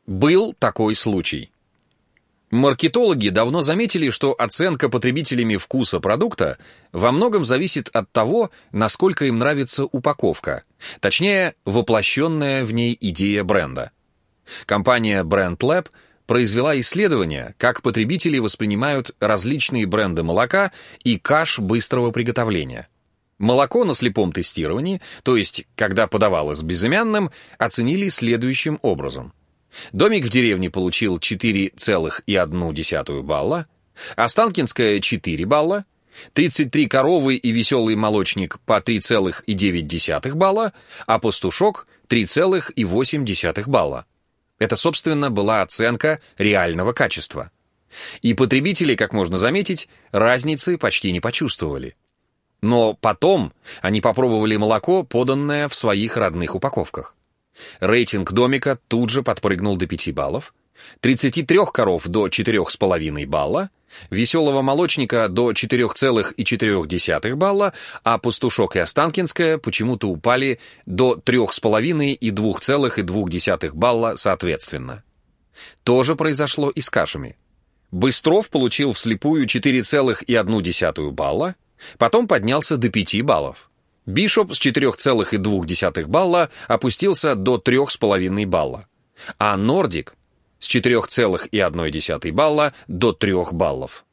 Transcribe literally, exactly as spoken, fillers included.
Был такой случай. Маркетологи давно заметили, что оценка потребителями вкуса продукта во многом зависит от того, насколько им нравится упаковка, точнее, воплощенная в ней идея бренда. Компания Brand Lab произвела исследование, как потребители воспринимают различные бренды молока и каш быстрого приготовления. Молоко на слепом тестировании, то есть когда подавалось безымянным, оценили следующим образом. Домик в деревне получил четыре целых одна десятая балла, Останкинская — четыре балла, тридцать три коровы и веселый молочник по три целых девять десятых балла, а пастушок — три целых восемь десятых балла. Это, собственно, была оценка реального качества. И потребители, как можно заметить, разницы почти не почувствовали. Но потом они попробовали молоко, поданное в своих родных упаковках. Рейтинг домика тут же подпрыгнул до пяти баллов, тридцати трёх коров до четырёх с половиной балла, веселого молочника до четырёх целых четырёх десятых балла, а пастушок и Останкинская почему-то упали до трёх с половиной и двух целых двух десятых балла соответственно. То же произошло и с кашами. Быстров получил вслепую четыре целых одну десятую балла, потом поднялся до пяти баллов. Бишоп с четырёх целых двух десятых балла опустился до трёх с половиной балла, а Нордик с четырёх целых одной десятой балла до трёх баллов.